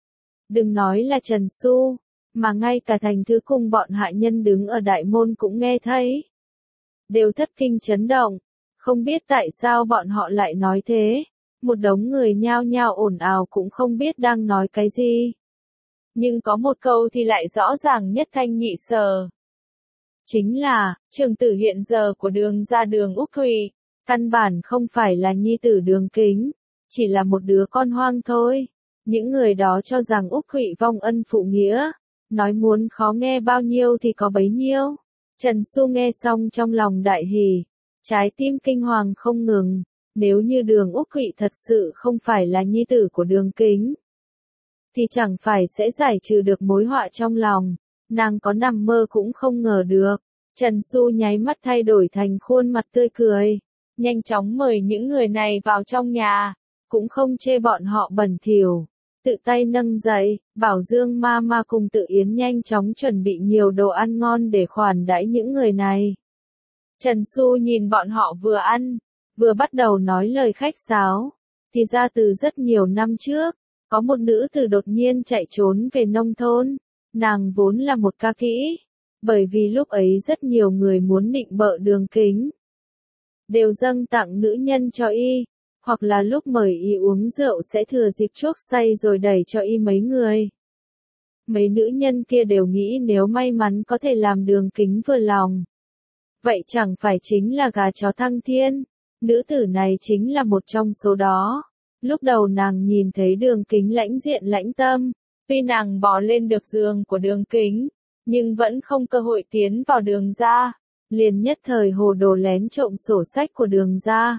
Đừng nói là Trần Xu, mà ngay cả Thành Thứ cùng bọn hạ nhân đứng ở đại môn cũng nghe thấy. Đều thất kinh chấn động, không biết tại sao bọn họ lại nói thế. Một đống người nhao nhao ồn ào cũng không biết đang nói cái gì. Nhưng có một câu thì lại rõ ràng nhất thanh nhị sở. Chính là, trưởng tử hiện giờ của Đường gia Đường Úc Thụy, căn bản không phải là nhi tử Đường Kính, chỉ là một đứa con hoang thôi. Những người đó cho rằng Úc Thụy vong ân phụ nghĩa, nói muốn khó nghe bao nhiêu thì có bấy nhiêu. Trần Xu nghe xong trong lòng đại hỉ, trái tim kinh hoàng không ngừng. Nếu như Đường Úc Thụy thật sự không phải là nhi tử của Đường Kính, thì chẳng phải sẽ giải trừ được mối họa trong lòng. Nàng có nằm mơ cũng không ngờ được. Trần Xu nháy mắt thay đổi thành khuôn mặt tươi cười, nhanh chóng mời những người này vào trong nhà, cũng không chê bọn họ bẩn thỉu, tự tay nâng dậy, bảo Dương ma ma cùng Tự Yến nhanh chóng chuẩn bị nhiều đồ ăn ngon để khoản đãi những người này. Trần Xu nhìn bọn họ vừa ăn, vừa bắt đầu nói lời khách sáo, thì ra từ rất nhiều năm trước, có một nữ tử đột nhiên chạy trốn về nông thôn, nàng vốn là một ca kỹ, bởi vì lúc ấy rất nhiều người muốn nịnh bợ Đường Kính, đều dâng tặng nữ nhân cho y, hoặc là lúc mời y uống rượu sẽ thừa dịp chuốc say rồi đẩy cho y mấy người. Mấy nữ nhân kia đều nghĩ nếu may mắn có thể làm Đường Kính vừa lòng, vậy chẳng phải chính là gà chó thăng thiên. Nữ tử này chính là một trong số đó. Lúc đầu nàng nhìn thấy Đường Kính lãnh diện lãnh tâm, tuy nàng bò lên được giường của Đường Kính, nhưng vẫn không cơ hội tiến vào Đường gia, liền nhất thời hồ đồ lén trộm sổ sách của Đường gia,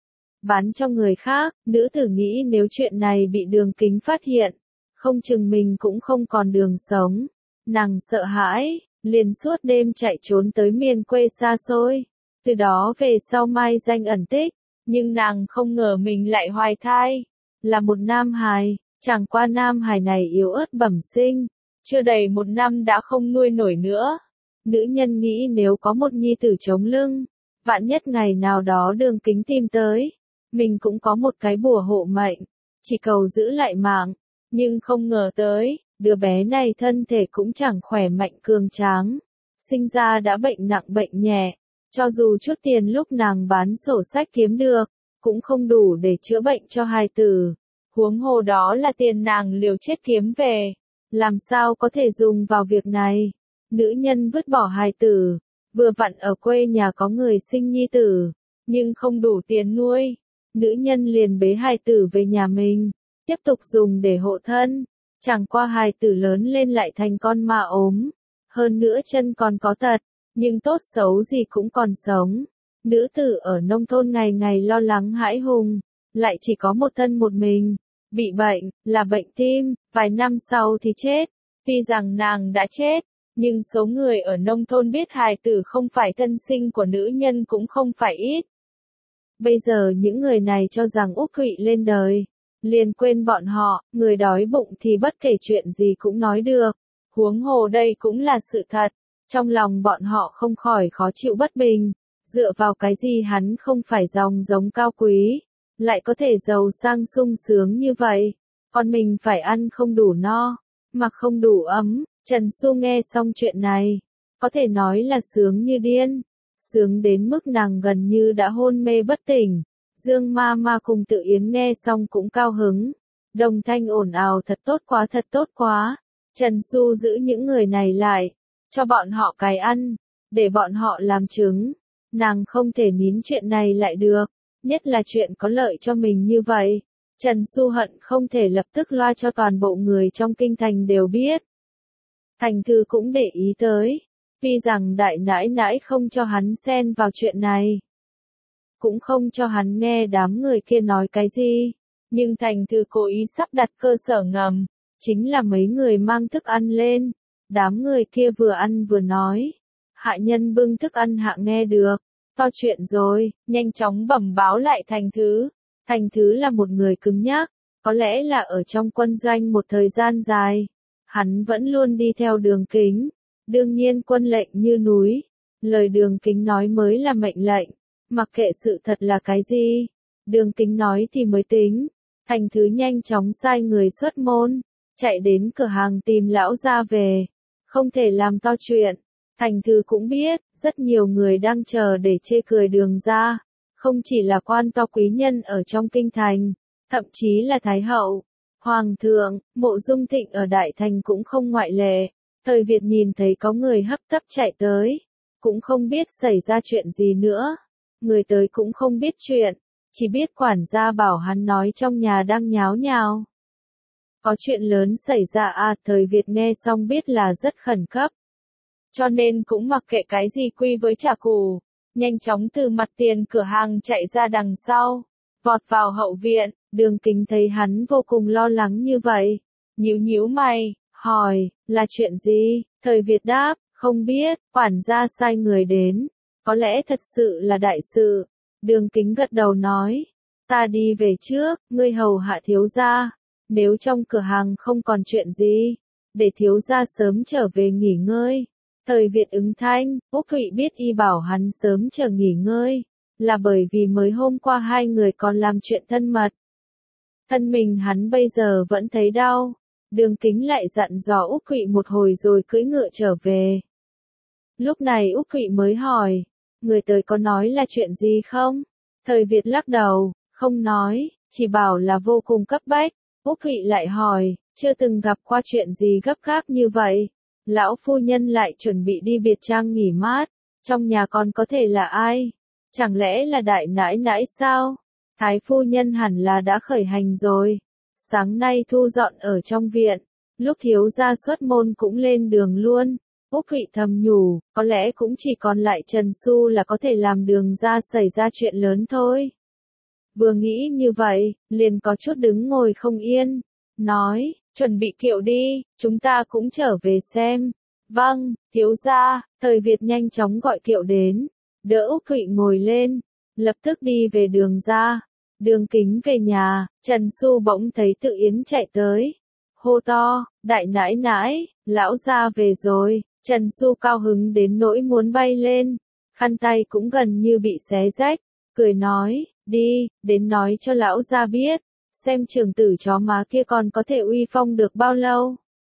bán cho người khác. Nữ tử nghĩ nếu chuyện này bị Đường Kính phát hiện, không chừng mình cũng không còn đường sống. Nàng sợ hãi, liền suốt đêm chạy trốn tới miền quê xa xôi. Từ đó về sau mai danh ẩn tích, nhưng nàng không ngờ mình lại hoài thai, là một nam hài, chẳng qua nam hài này yếu ớt bẩm sinh, chưa đầy một năm đã không nuôi nổi nữa. Nữ nhân nghĩ nếu có một nhi tử chống lưng, vạn nhất ngày nào đó Đường Kính tìm tới, mình cũng có một cái bùa hộ mệnh, chỉ cầu giữ lại mạng, nhưng không ngờ tới, đứa bé này thân thể cũng chẳng khỏe mạnh cường tráng, sinh ra đã bệnh nặng bệnh nhẹ. Cho dù chút tiền lúc nàng bán sổ sách kiếm được, cũng không đủ để chữa bệnh cho hài tử. Huống hồ đó là tiền nàng liều chết kiếm về, làm sao có thể dùng vào việc này. Nữ nhân vứt bỏ hài tử, vừa vặn ở quê nhà có người sinh nhi tử, nhưng không đủ tiền nuôi. Nữ nhân liền bế hài tử về nhà mình, tiếp tục dùng để hộ thân. Chẳng qua hài tử lớn lên lại thành con ma ốm, hơn nữa chân còn có tật. Nhưng tốt xấu gì cũng còn sống. Nữ tử ở nông thôn ngày ngày lo lắng hãi hùng, lại chỉ có một thân một mình, bị bệnh, là bệnh tim, vài năm sau thì chết. Tuy rằng nàng đã chết, nhưng số người ở nông thôn biết hài tử không phải thân sinh của nữ nhân cũng không phải ít. Bây giờ những người này cho rằng Úc Thụy lên đời, liền quên bọn họ, người đói bụng thì bất kể chuyện gì cũng nói được. Huống hồ đây cũng là sự thật. Trong lòng bọn họ không khỏi khó chịu bất bình, dựa vào cái gì hắn không phải dòng giống cao quý, lại có thể giàu sang sung sướng như vậy, còn mình phải ăn không đủ no, mặc không đủ ấm. Trần Xu nghe xong chuyện này, có thể nói là sướng như điên, sướng đến mức nàng gần như đã hôn mê bất tỉnh. Dương ma ma cùng Tự Yến nghe xong cũng cao hứng, đồng thanh ồn ào thật tốt quá thật tốt quá. Trần Xu giữ những người này lại, cho bọn họ cái ăn, để bọn họ làm chứng. Nàng không thể nín chuyện này lại được, nhất là chuyện có lợi cho mình như vậy. Trần Xu hận không thể lập tức loa cho toàn bộ người trong kinh thành đều biết. Thành Thư cũng để ý tới, tuy rằng đại nãi nãi không cho hắn xen vào chuyện này, cũng không cho hắn nghe đám người kia nói cái gì, nhưng Thành Thư cố ý sắp đặt cơ sở ngầm, chính là mấy người mang thức ăn lên, đám người kia vừa ăn vừa nói. Hạ nhân bưng thức ăn hạ nghe được, to chuyện rồi, nhanh chóng bẩm báo lại Thành Thứ. Thành Thứ là một người cứng nhắc, có lẽ là ở trong quân doanh một thời gian dài, hắn vẫn luôn đi theo Đường Kính, đương nhiên quân lệnh như núi, lời Đường Kính nói mới là mệnh lệnh, mặc kệ sự thật là cái gì, Đường Kính nói thì mới tính. Thành Thứ nhanh chóng sai người xuất môn, chạy đến cửa hàng tìm lão gia về, không thể làm to chuyện. Thành Thư cũng biết, rất nhiều người đang chờ để chê cười Đường gia, không chỉ là quan to quý nhân ở trong kinh thành, thậm chí là Thái hậu, Hoàng thượng, Mộ Dung Thịnh ở Đại Thành cũng không ngoại lệ. Thời Việt nhìn thấy có người hấp tấp chạy tới, cũng không biết xảy ra chuyện gì nữa. Người tới cũng không biết chuyện, chỉ biết quản gia bảo hắn nói trong nhà đang nháo nhào. Có chuyện lớn xảy ra à, Thời Việt nghe xong biết là rất khẩn cấp. Cho nên cũng mặc kệ cái gì quy với trả cù, nhanh chóng từ mặt tiền cửa hàng chạy ra đằng sau, vọt vào hậu viện. Đường Kính thấy hắn vô cùng lo lắng như vậy, nhíu nhíu mày, hỏi, là chuyện gì? Thời Việt đáp, không biết, quản gia sai người đến, có lẽ thật sự là đại sự. Đường Kính gật đầu nói, ta đi về trước, ngươi hầu hạ thiếu gia, nếu trong cửa hàng không còn chuyện gì, để thiếu gia sớm trở về nghỉ ngơi. Thời Việt ứng thanh, Úc Thụy biết y bảo hắn sớm trở nghỉ ngơi, là bởi vì mới hôm qua hai người còn làm chuyện thân mật. Thân mình hắn bây giờ vẫn thấy đau, Đường Kính lại dặn dò Úc Thụy một hồi rồi cưỡi ngựa trở về. Lúc này Úc Thụy mới hỏi, người tới có nói là chuyện gì không? Thời Việt lắc đầu, không nói, chỉ bảo là vô cùng cấp bách. Úc Thụy lại hỏi, chưa từng gặp qua chuyện gì gấp gáp như vậy. Lão phu nhân lại chuẩn bị đi biệt trang nghỉ mát, trong nhà còn có thể là ai? Chẳng lẽ là đại nãi nãi sao? Thái phu nhân hẳn là đã khởi hành rồi. Sáng nay thu dọn ở trong viện, lúc thiếu gia xuất môn cũng lên đường luôn. Úc Thụy thầm nhủ, có lẽ cũng chỉ còn lại Trần Xu là có thể làm Đường gia xảy ra chuyện lớn thôi. Vừa nghĩ như vậy, liền có chút đứng ngồi không yên, nói, chuẩn bị kiệu đi, chúng ta cũng trở về xem. Vâng, thiếu gia. Thời Việt nhanh chóng gọi kiệu đến, đỡ Úc Thụy ngồi lên, lập tức đi về Đường gia. Đường Kính về nhà, Trần Xu bỗng thấy Tự Yến chạy tới, hô to, đại nãi nãi, lão gia về rồi. Trần Xu cao hứng đến nỗi muốn bay lên, khăn tay cũng gần như bị xé rách, cười nói, đi, đến nói cho lão gia biết, xem trưởng tử chó má kia còn có thể uy phong được bao lâu.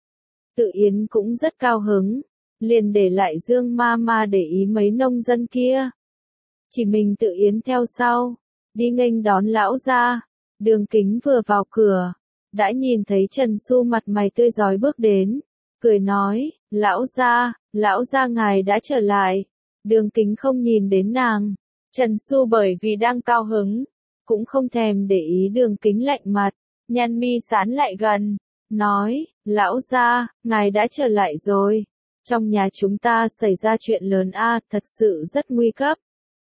Tự Yến cũng rất cao hứng, liền để lại Dương ma ma để ý mấy nông dân kia. Chỉ mình Tự Yến theo sau, đi nghênh đón lão gia. Đường Kính vừa vào cửa, đã nhìn thấy Trần Xu mặt mày tươi rói bước đến, cười nói, lão gia, lão gia ngài đã trở lại. Đường Kính không nhìn đến nàng, Trần Xu bởi vì đang cao hứng, cũng không thèm để ý Đường Kính lạnh mặt, nhăn mi sán lại gần, nói, lão gia, ngài đã trở lại rồi. Trong nhà chúng ta xảy ra chuyện lớn a, thật sự rất nguy cấp.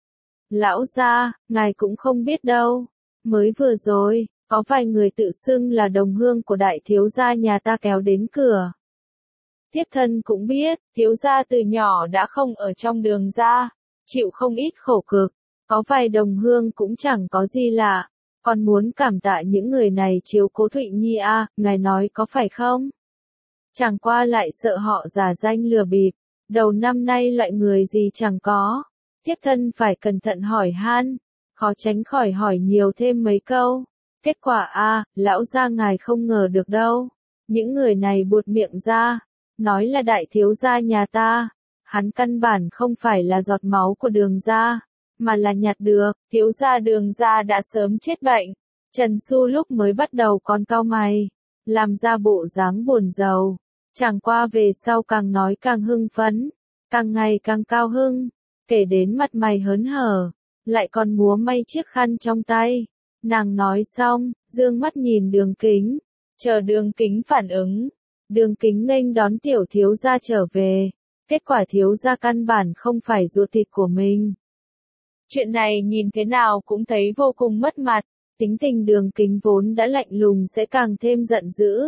Lão gia, ngài cũng không biết đâu, mới vừa rồi, có vài người tự xưng là đồng hương của đại thiếu gia nhà ta kéo đến cửa. Thiếp thân cũng biết, thiếu gia từ nhỏ đã không ở trong Đường gia, chịu không ít khổ cực, có vài đồng hương cũng chẳng có gì lạ, còn muốn cảm tạ những người này chiếu cố Thụy Nhi a, ngài nói có phải không? Chẳng qua lại sợ họ giả danh lừa bịp, đầu năm nay loại người gì chẳng có, thiếp thân phải cẩn thận hỏi han, khó tránh khỏi hỏi nhiều thêm mấy câu. Kết quả a, lão gia ngài không ngờ được đâu, những người này buột miệng ra, nói là đại thiếu gia nhà ta, hắn căn bản không phải là giọt máu của Đường gia, mà là nhặt được, thiếu gia Đường gia đã sớm chết bệnh. Trần Xu lúc mới bắt đầu còn cau mày, làm ra bộ dáng buồn rầu, chẳng qua về sau càng nói càng hưng phấn, càng ngày càng cao hưng, kể đến mặt mày hớn hở, lại còn múa may chiếc khăn trong tay. Nàng nói xong, dương mắt nhìn Đường Kính, chờ Đường Kính phản ứng. Đường Kính nghênh đón tiểu thiếu gia trở về, kết quả thiếu gia căn bản không phải ruột thịt của mình. Chuyện này nhìn thế nào cũng thấy vô cùng mất mặt, tính tình Đường Kính vốn đã lạnh lùng sẽ càng thêm giận dữ.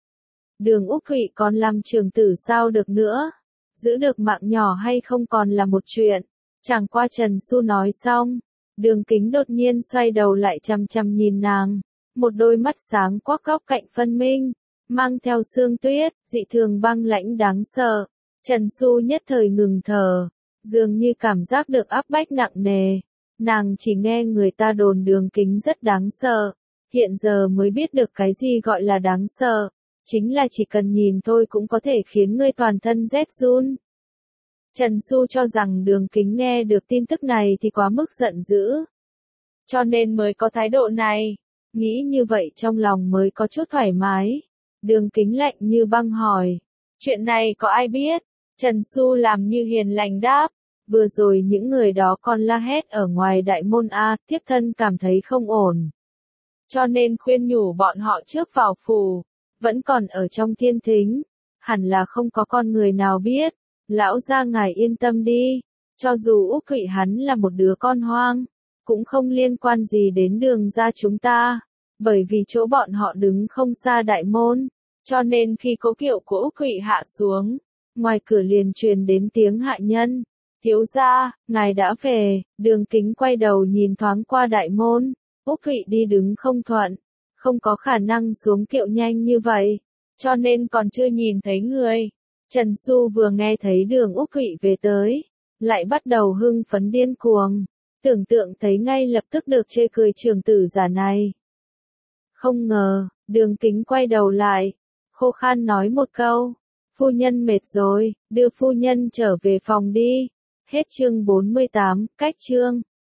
Đường Úc Thụy còn làm trưởng tử sao được nữa, giữ được mạng nhỏ hay không còn là một chuyện. Chẳng qua Trần Xu nói xong, Đường Kính đột nhiên xoay đầu lại chằm chằm nhìn nàng, một đôi mắt sáng quắc góc cạnh phân minh, mang theo sương tuyết, dị thường băng lãnh đáng sợ. Trần Xu nhất thời ngừng thở, dường như cảm giác được áp bách nặng nề. Nàng chỉ nghe người ta đồn Đường Kính rất đáng sợ, hiện giờ mới biết được cái gì gọi là đáng sợ, chính là chỉ cần nhìn thôi cũng có thể khiến ngươi toàn thân rét run. Trần Xu cho rằng Đường Kính nghe được tin tức này thì quá mức giận dữ, cho nên mới có thái độ này, nghĩ như vậy trong lòng mới có chút thoải mái. Đường Kính lạnh như băng hỏi, chuyện này có ai biết? Trần Xu làm như hiền lành đáp, vừa rồi những người đó còn la hét ở ngoài đại môn a, thiếp thân cảm thấy không ổn, cho nên khuyên nhủ bọn họ trước vào phủ, vẫn còn ở trong thiên thính, hẳn là không có con người nào biết. Lão gia ngài yên tâm đi, cho dù Úc Thụy hắn là một đứa con hoang, cũng không liên quan gì đến Đường gia chúng ta, bởi vì chỗ bọn họ đứng không xa đại môn, cho nên khi cố kiệu của Úc Thụy hạ xuống, ngoài cửa liền truyền đến tiếng hạ nhân, thiếu gia, ngài đã về. Đường Kính quay đầu nhìn thoáng qua đại môn, Úc Thụy đi đứng không thuận, không có khả năng xuống kiệu nhanh như vậy, cho nên còn chưa nhìn thấy người. Trần Xu vừa nghe thấy Đường Úc Thụy về tới, lại bắt đầu hưng phấn điên cuồng, tưởng tượng thấy ngay lập tức được chê cười trưởng tử giả này. Không ngờ, Đường Kính quay đầu lại, khô khan nói một câu, phu nhân mệt rồi, đưa phu nhân trở về phòng đi. Hết chương bốn mươi tám, cách chương.